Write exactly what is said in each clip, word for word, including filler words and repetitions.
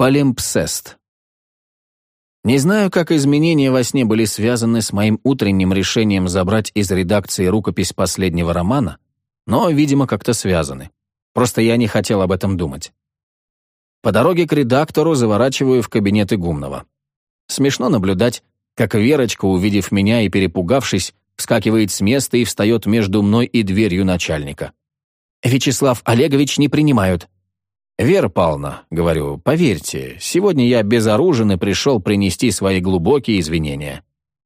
Палимпсест. Не знаю, как изменения во сне были связаны с моим утренним решением забрать из редакции рукопись последнего романа, но, видимо, как-то связаны. Просто я не хотел об этом думать. По дороге к редактору заворачиваю в кабинет Игумнова. Смешно наблюдать, как Верочка, увидев меня и перепугавшись, вскакивает с места и встает между мной и дверью начальника. «Вячеслав Олегович не принимают». «Вера Павловна, — говорю, — поверьте, сегодня я безоружен и пришел принести свои глубокие извинения».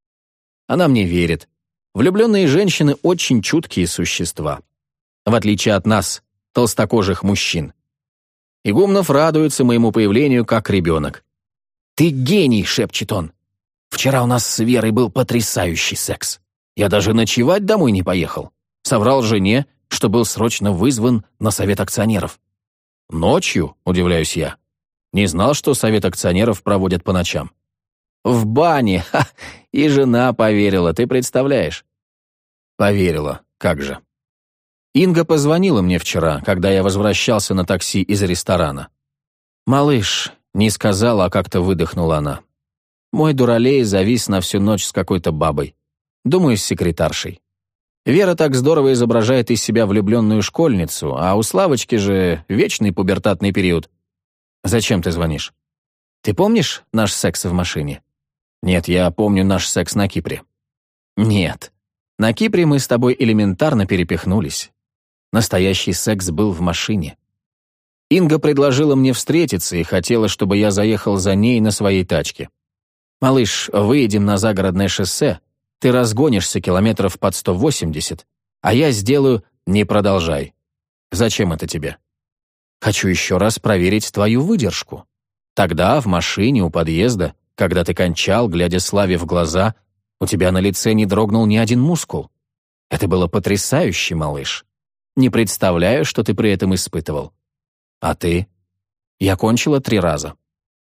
Она мне верит. Влюбленные женщины очень чуткие существа. В отличие от нас, толстокожих мужчин. Игумнов радуется моему появлению как ребенок. «Ты гений!» — шепчет он. «Вчера у нас с Верой был потрясающий секс. Я даже ночевать домой не поехал. Соврал жене, что был срочно вызван на совет акционеров». «Ночью?» — удивляюсь я. Не знал, что совет акционеров проводят по ночам. «В бане! Ха! И жена поверила, ты представляешь?» «Поверила, как же». Инга позвонила мне вчера, когда я возвращался на такси из ресторана. «Малыш», — не сказала, а как-то выдохнула она. «Мой дуралей завис на всю ночь с какой-то бабой. Думаю, с секретаршей. Вера так здорово изображает из себя влюбленную школьницу, а у Славочки же вечный пубертатный период. Зачем ты звонишь? Ты помнишь наш секс в машине? Нет, я помню наш секс на Кипре. Нет. На Кипре мы с тобой элементарно перепихнулись. Настоящий секс был в машине. Инга предложила мне встретиться и хотела, чтобы я заехал за ней на своей тачке. Малыш, выедем на загородное шоссе, ты разгонишься километров под сто восемьдесят, а я сделаю «не продолжай». Зачем это тебе? Хочу еще раз проверить твою выдержку. Тогда в машине у подъезда, когда ты кончал, глядя Славе в глаза, у тебя на лице не дрогнул ни один мускул. Это было потрясающе, малыш. Не представляю, что ты при этом испытывал. А ты? Я кончила три раза.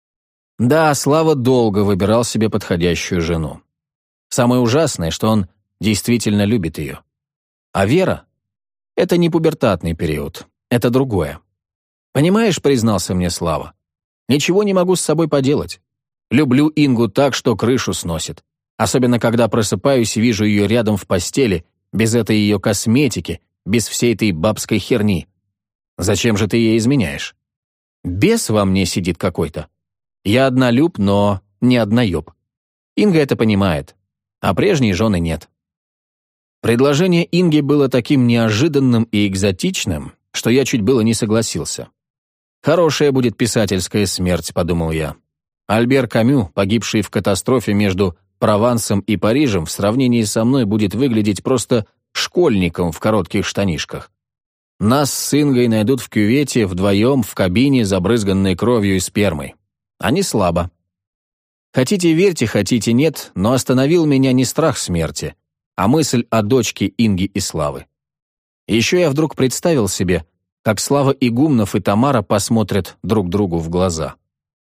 Да, Слава долго выбирал себе подходящую жену. Самое ужасное, что он действительно любит ее. А Вера — это не пубертатный период, это другое. Понимаешь, признался мне Слава, ничего не могу с собой поделать. Люблю Ингу так, что крышу сносит. Особенно, когда просыпаюсь и вижу ее рядом в постели, без этой ее косметики, без всей этой бабской херни. Зачем же ты ей изменяешь? Бес во мне сидит какой-то. Я однолюб, но не одноеб. Инга это понимает. А прежней жены нет. Предложение Инги было таким неожиданным и экзотичным, что я чуть было не согласился. «Хорошая будет писательская смерть», — подумал я. Альбер Камю, погибший в катастрофе между Провансом и Парижем, в сравнении со мной будет выглядеть просто школьником в коротких штанишках. Нас с Ингой найдут в кювете вдвоем в кабине, забрызганной кровью и спермой. А не слабо. Хотите верьте, хотите нет, но остановил меня не страх смерти, а мысль о дочке Инги и Славы. Еще я вдруг представил себе, как Слава Игумнов и Тамара посмотрят друг другу в глаза.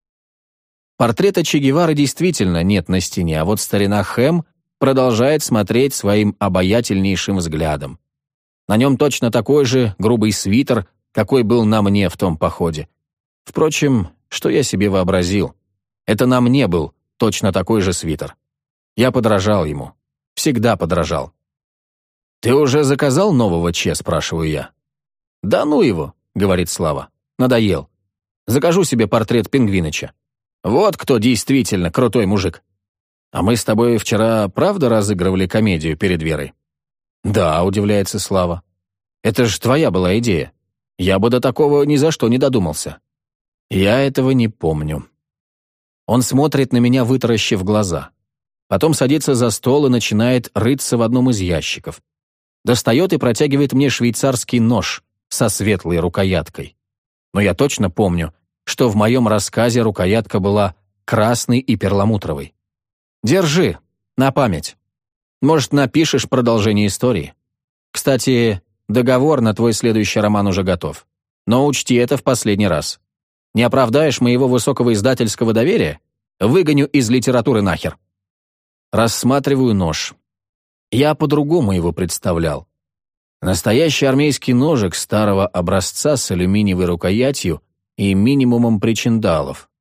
Портрета Че Гевары действительно нет на стене, а вот старина Хэм продолжает смотреть своим обаятельнейшим взглядом. На нем точно такой же грубый свитер, какой был на мне в том походе. Впрочем, что я себе вообразил? Это на мне был точно такой же свитер. Я подражал ему. Всегда подражал. «Ты уже заказал нового Че?» — спрашиваю я. «Да ну его», — говорит Слава. «Надоел. Закажу себе портрет Пингвиныча. Вот кто действительно крутой мужик. А мы с тобой вчера правда разыгрывали комедию перед Верой?» «Да», — удивляется Слава. «Это ж твоя была идея. Я бы до такого ни за что не додумался». «Я этого не помню». Он смотрит на меня, вытаращив глаза. Потом садится за стол и начинает рыться в одном из ящиков. Достает и протягивает мне швейцарский нож со светлой рукояткой. Но я точно помню, что в моем рассказе рукоятка была красной и перламутровой. «Держи, на память. Может, напишешь продолжение истории. Кстати, договор на твой следующий роман уже готов. Но учти это в последний раз. Не оправдаешь моего высокого издательского доверия? Выгоню из литературы нахер». Рассматриваю нож. Я по-другому его представлял. Настоящий армейский ножик старого образца с алюминиевой рукоятью и минимумом причиндалов.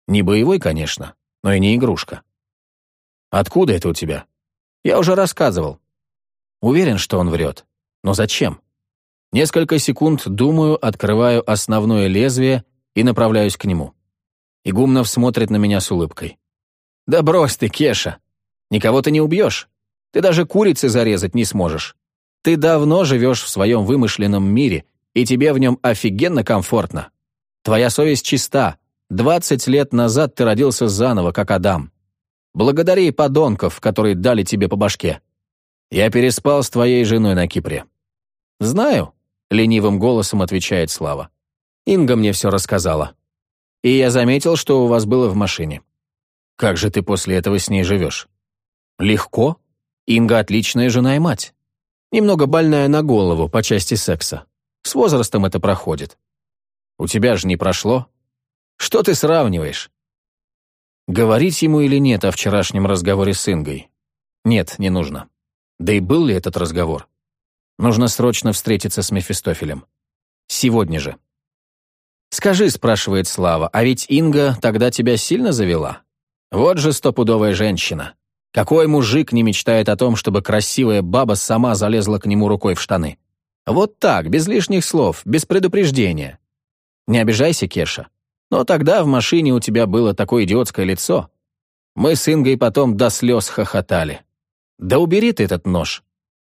Не боевой, конечно, но и не игрушка. Откуда это у тебя? Я уже рассказывал. Уверен, что он врет. Но зачем? Несколько секунд думаю, открываю основное лезвие и направляюсь к нему. Игумнов смотрит на меня с улыбкой. «Да брось ты, Кеша! Никого ты не убьешь. Ты даже курицы зарезать не сможешь. Ты давно живешь в своем вымышленном мире, и тебе в нем офигенно комфортно. Твоя совесть чиста. Двадцать лет назад ты родился заново, как Адам. Благодари подонков, которые дали тебе по башке. Я переспал с твоей женой на Кипре». «Знаю», — ленивым голосом отвечает Слава. «Инга мне все рассказала. И я заметил, что у вас было в машине. Как же ты после этого с ней живешь?» «Легко. Инга отличная жена и мать. Немного больная на голову по части секса. С возрастом это проходит. У тебя же не прошло. Что ты сравниваешь?» Говорить ему или нет о вчерашнем разговоре с Ингой? Нет, не нужно. Да и был ли этот разговор? Нужно срочно встретиться с Мефистофелем. Сегодня же. «Скажи», — спрашивает Слава, — «а ведь Инга тогда тебя сильно завела? Вот же стопудовая женщина. Какой мужик не мечтает о том, чтобы красивая баба сама залезла к нему рукой в штаны? Вот так, без лишних слов, без предупреждения. Не обижайся, Кеша. Но тогда в машине у тебя было такое идиотское лицо. Мы с Ингой потом до слез хохотали. Да убери ты этот нож».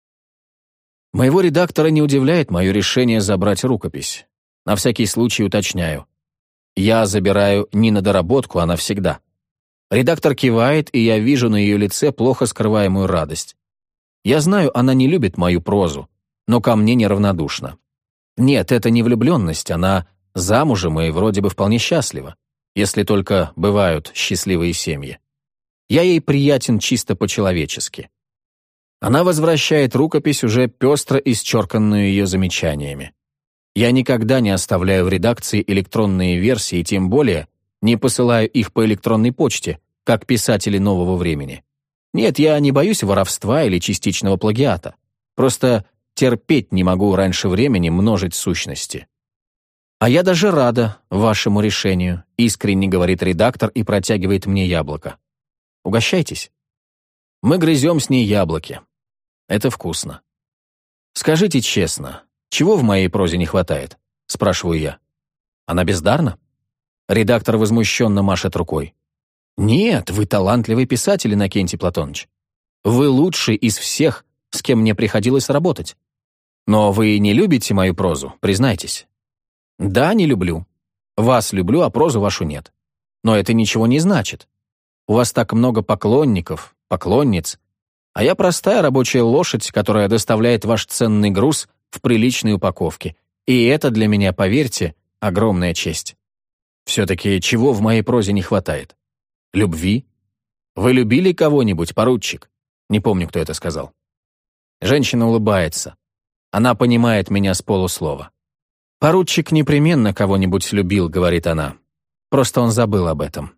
Моего редактора не удивляет мое решение забрать рукопись. На всякий случай уточняю. Я забираю не на доработку, а навсегда. Редактор кивает, и я вижу на ее лице плохо скрываемую радость. Я знаю, она не любит мою прозу, но ко мне неравнодушна. Нет, это не влюбленность, она замужем и вроде бы вполне счастлива, если только бывают счастливые семьи. Я ей приятен чисто по-человечески. Она возвращает рукопись, уже пестро исчерканную ее замечаниями. Я никогда не оставляю в редакции электронные версии, тем более не посылаю их по электронной почте, как писатели нового времени. Нет, я не боюсь воровства или частичного плагиата. Просто терпеть не могу раньше времени множить сущности. «А я даже рада вашему решению», — искренне говорит редактор и протягивает мне яблоко. «Угощайтесь». Мы грызем с ней яблоки. Это вкусно. «Скажите честно, чего в моей прозе не хватает?» — спрашиваю я. «Она бездарна?» Редактор возмущенно машет рукой. «Нет, вы талантливый писатель, Иннокентий Платоныч. Вы лучший из всех, с кем мне приходилось работать. Но вы не любите мою прозу, признайтесь». «Да, не люблю. Вас люблю, а прозу вашу нет. Но это ничего не значит. У вас так много поклонников, поклонниц, а я простая рабочая лошадь, которая доставляет ваш ценный груз в приличной упаковке. И это для меня, поверьте, огромная честь. Все-таки чего в моей прозе не хватает? Любви? Вы любили кого-нибудь, поручик?» Не помню, кто это сказал. Женщина улыбается. Она понимает меня с полуслова. «Поручик непременно кого-нибудь любил», — говорит она. «Просто он забыл об этом».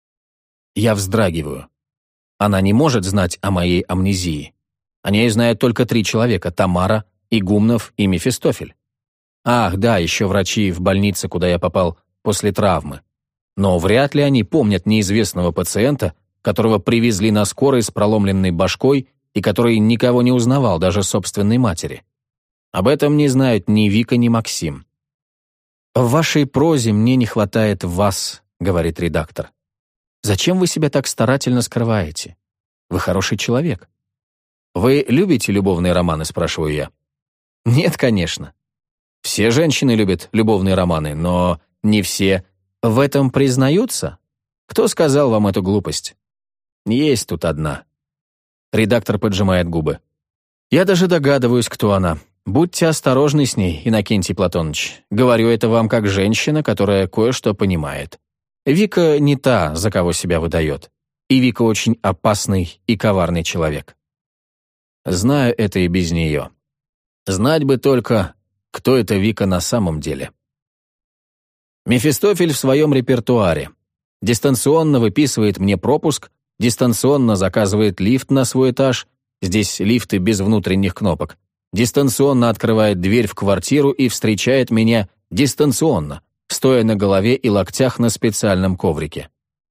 Я вздрагиваю. Она не может знать о моей амнезии. О ней знают только три человека — Тамара, Игумнов и Мефистофель. Ах, да, еще врачи в больнице, куда я попал после травмы. Но вряд ли они помнят неизвестного пациента, которого привезли на скорой с проломленной башкой и который никого не узнавал, даже собственной матери. Об этом не знают ни Вика, ни Максим. «В вашей прозе мне не хватает вас», — говорит редактор. «Зачем вы себя так старательно скрываете? Вы хороший человек». «Вы любите любовные романы?» — спрашиваю я. «Нет, конечно. Все женщины любят любовные романы, но не все в этом признаются. Кто сказал вам эту глупость? Есть тут одна». Редактор поджимает губы. «Я даже догадываюсь, кто она. Будьте осторожны с ней, Иннокентий Платоныч. Говорю это вам как женщина, которая кое-что понимает. Вика не та, за кого себя выдает. И Вика очень опасный и коварный человек. Знаю это и без нее. Знать бы только, кто эта Вика на самом деле». Мефистофель в своем репертуаре. Дистанционно выписывает мне пропуск, дистанционно заказывает лифт на свой этаж, здесь лифты без внутренних кнопок, дистанционно открывает дверь в квартиру и встречает меня дистанционно, стоя на голове и локтях на специальном коврике.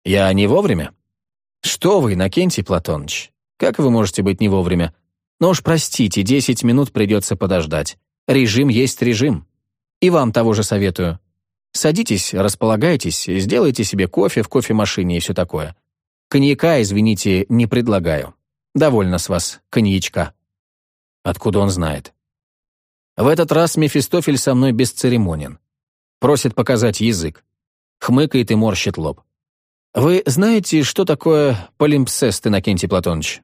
Я не вовремя? Что вы, Иннокентий Платоныч? Как вы можете быть не вовремя? Но уж простите, десять минут придется подождать. Режим есть режим. И вам того же советую. Садитесь, располагайтесь, сделайте себе кофе в кофемашине и все такое. Коньяка, извините, не предлагаю. Довольно с вас коньячка. Откуда он знает? В этот раз Мефистофель со мной бесцеремонен. Просит показать язык. Хмыкает и морщит лоб. Вы знаете, что такое полимпсест, Иннокентий Платоныч?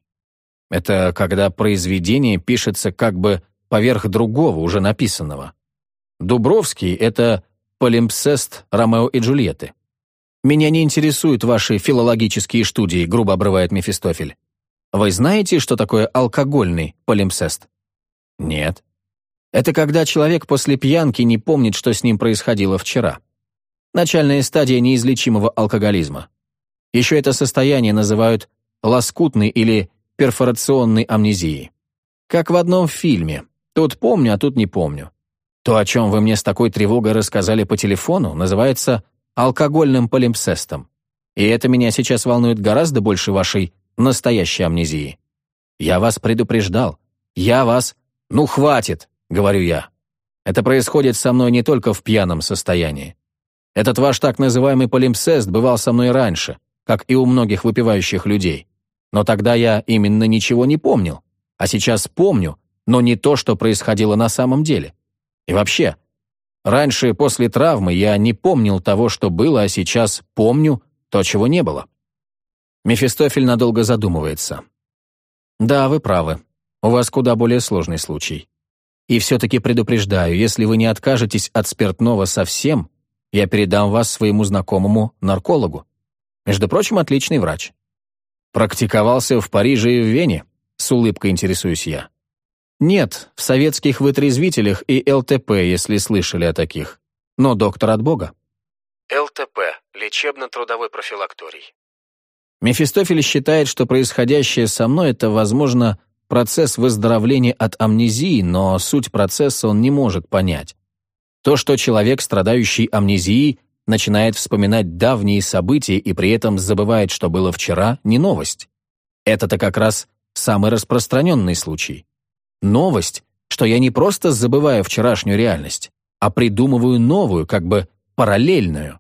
Это когда произведение пишется как бы поверх другого, уже написанного. Дубровский — это полимпсест Ромео и Джульетты. «Меня не интересуют ваши филологические студии», — грубо обрывает Мефистофель. «Вы знаете, что такое алкогольный полимпсест?» «Нет». Это когда человек после пьянки не помнит, что с ним происходило вчера. Начальная стадия неизлечимого алкоголизма. Еще это состояние называют лоскутной или перфорационной амнезией. Как в одном фильме. Тут помню, а тут не помню. То, о чем вы мне с такой тревогой рассказали по телефону, называется алкогольным полимпсестом. И это меня сейчас волнует гораздо больше вашей настоящей амнезии. Я вас предупреждал. Я вас... Ну, хватит, говорю я. Это происходит со мной не только в пьяном состоянии. Этот ваш так называемый полимпсест бывал со мной раньше, как и у многих выпивающих людей. Но тогда я именно ничего не помнил. А сейчас помню, но не то, что происходило на самом деле. И вообще, раньше, после травмы, я не помнил того, что было, а сейчас помню то, чего не было. Мефистофель надолго задумывается. Да, вы правы. У вас куда более сложный случай. И все-таки предупреждаю, если вы не откажетесь от спиртного совсем, я передам вас своему знакомому наркологу. Между прочим, отличный врач. Практиковался в Париже и в Вене? С улыбкой интересуюсь я. Нет, в советских вытрезвителях и эл тэ пэ, если слышали о таких. Но доктор от Бога. эл тэ пэ – лечебно-трудовой профилакторий. Мефистофель считает, что происходящее со мной – это, возможно, процесс выздоровления от амнезии, но суть процесса он не может понять. То, что человек, страдающий амнезией, начинает вспоминать давние события и при этом забывает, что было вчера, не новость. Это-то как раз самый распространенный случай. Новость, что я не просто забываю вчерашнюю реальность, а придумываю новую, как бы параллельную.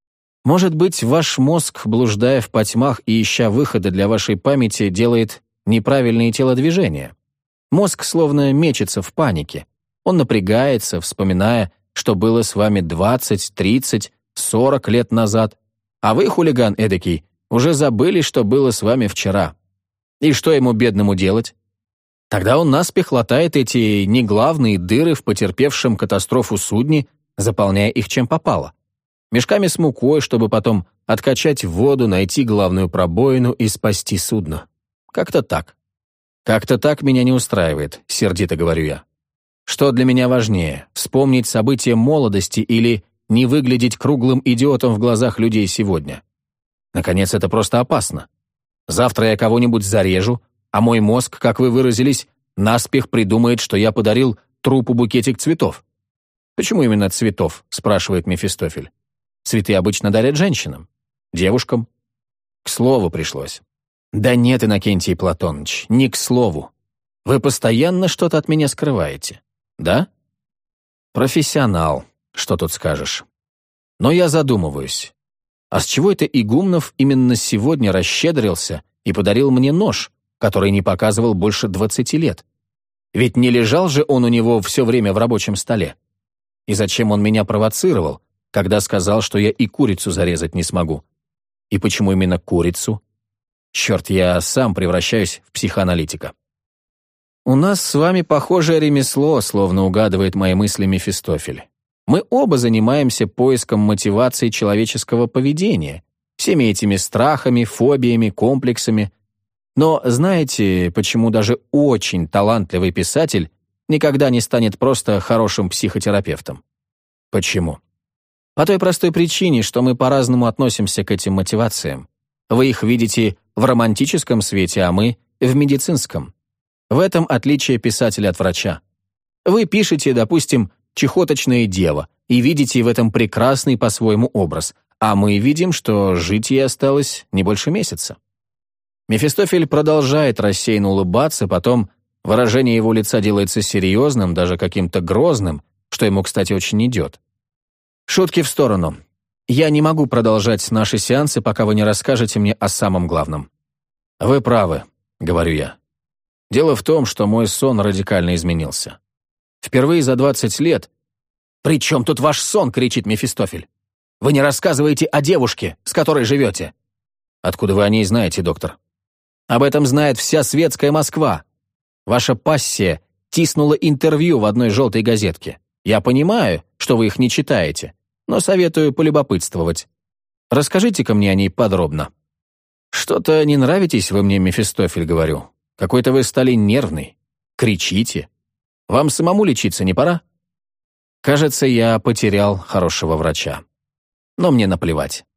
Может быть, ваш мозг, блуждая в потьмах и ища выхода для вашей памяти, делает неправильные телодвижения. Мозг словно мечется в панике. Он напрягается, вспоминая, что было с вами двадцать, тридцать, сорок лет назад, а вы, хулиган эдакий, уже забыли, что было с вами вчера. И что ему, бедному, делать? Тогда он наспех латает эти неглавные дыры в потерпевшем катастрофу судне, заполняя их чем попало. Мешками с мукой, чтобы потом откачать воду, найти главную пробоину и спасти судно. Как-то так. Как-то так меня не устраивает, сердито говорю я. Что для меня важнее, вспомнить события молодости или не выглядеть круглым идиотом в глазах людей сегодня? Наконец, это просто опасно. Завтра я кого-нибудь зарежу, а мой мозг, как вы выразились, наспех придумает, что я подарил трупу букетик цветов. «Почему именно цветов?» — спрашивает Мефистофель. «Цветы обычно дарят женщинам, девушкам». К слову пришлось. «Да нет, Иннокентий Платоныч, не к слову. Вы постоянно что-то от меня скрываете, да?» «Профессионал, что тут скажешь. Но я задумываюсь. А с чего это Игумнов именно сегодня расщедрился и подарил мне нож, который не показывал больше двадцати лет? Ведь не лежал же он у него все время в рабочем столе. И зачем он меня провоцировал, когда сказал, что я и курицу зарезать не смогу? И почему именно курицу? Черт, я сам превращаюсь в психоаналитика. У нас с вами похожее ремесло, словно угадывает мои мысли Мефистофель. Мы оба занимаемся поиском мотивации человеческого поведения, всеми этими страхами, фобиями, комплексами. Но знаете, почему даже очень талантливый писатель никогда не станет просто хорошим психотерапевтом? Почему? По той простой причине, что мы по-разному относимся к этим мотивациям. Вы их видите в романтическом свете, а мы — в медицинском. В этом отличие писателя от врача. Вы пишете, допустим, «Чехоточная дева» и видите в этом прекрасный по-своему образ, А мы видим, что жить ей осталось не больше месяца. Мефистофель продолжает рассеянно улыбаться, потом выражение его лица делается серьезным, даже каким-то грозным, что ему, кстати, очень идет. Шутки в сторону. Я не могу продолжать наши сеансы, пока вы не расскажете мне о самом главном. Вы правы, говорю я. Дело в том, что мой сон радикально изменился. Впервые за двадцать лет... «При чем тут ваш сон?» — кричит Мефистофель. «Вы не рассказываете о девушке, с которой живете». «Откуда вы о ней знаете, доктор?» «Об этом знает вся светская Москва. Ваша пассия тиснула интервью в одной желтой газетке. Я понимаю, что вы их не читаете, но советую полюбопытствовать. Расскажите-ка мне о ней подробно». «Что-то не нравитесь вы мне, Мефистофель, говорю. Какой-то вы стали нервный. Кричите. Вам самому лечиться не пора?» Кажется, я потерял хорошего врача. Но мне наплевать.